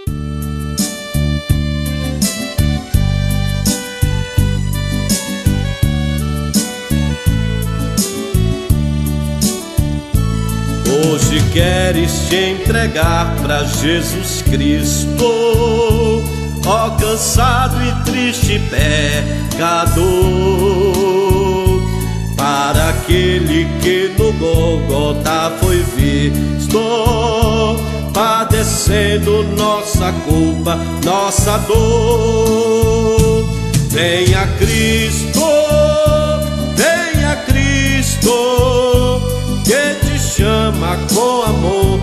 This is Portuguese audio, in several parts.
Hoje queres te entregar pra Jesus Cristo, ó cansado e triste pecador, para aquele que no Gólgota foi visto, padecendo nossa culpa, nossa dor. Venha Cristo, venha Cristo, que te chama com amor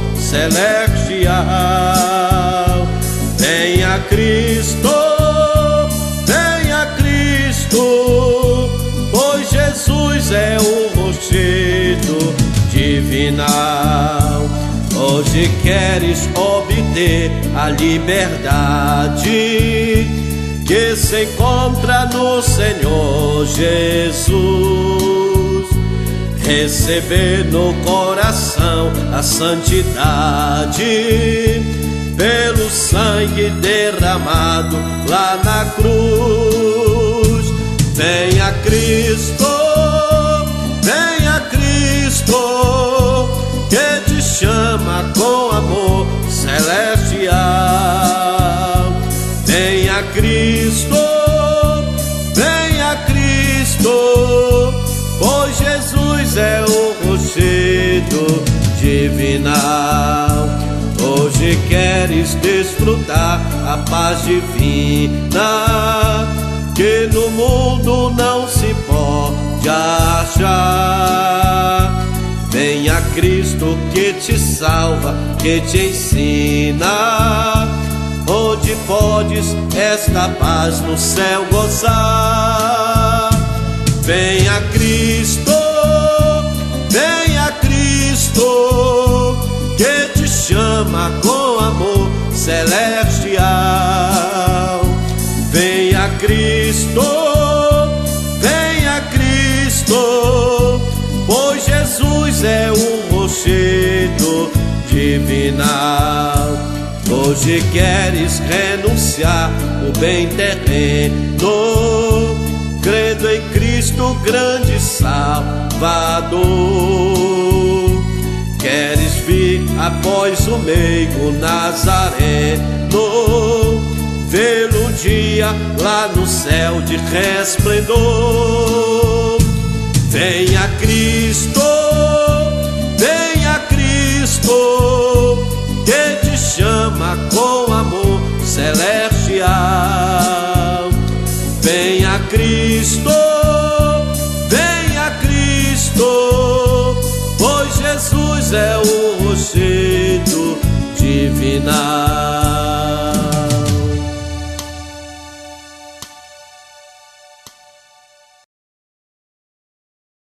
celestial. Venha Cristo, venha Cristo, pois Jesus é o rochedo divinal. Hoje queres obter a liberdade que se encontra no Senhor Jesus, receber no coração a santidade pelo sangue derramado lá na cruz. Venha Cristo, venha Cristo, que te chama com amor celestial. Venha Cristo, venha Cristo, pois Jesus é o rochedo divinal. Hoje queres desfrutar a paz divina que no mundo não se pode achar. Venha Cristo que te salva, que te ensina onde podes esta paz no céu gozar. Venha Cristo, venha Cristo, que te chama com amor celestial. Venha Cristo, venha Cristo, pois Jesus é o rochedo divinal. Hoje queres renunciar o bem terreno, crendo em Cristo grande Salvador. Queres vir após o meigo Nazareno, vê-lo dia lá no céu de resplendor. Venha Cristo, venha Cristo, que te chama com amor celestial. Venha Cristo, venha Cristo, pois Jesus é o rochedo divinal.